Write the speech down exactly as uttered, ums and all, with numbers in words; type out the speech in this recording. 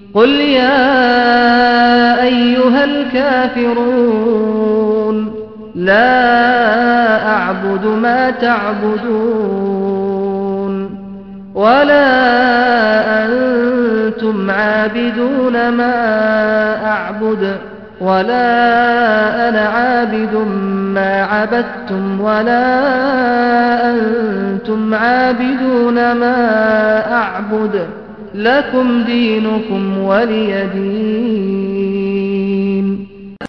قل يا أيها الكافرون لا أعبد ما تعبدون ولا أنتم عابدون ما أعبد ولا أنا عابد ما عبدتم ولا أنتم عابدون ما أعبد لكم دينكم ولي دين.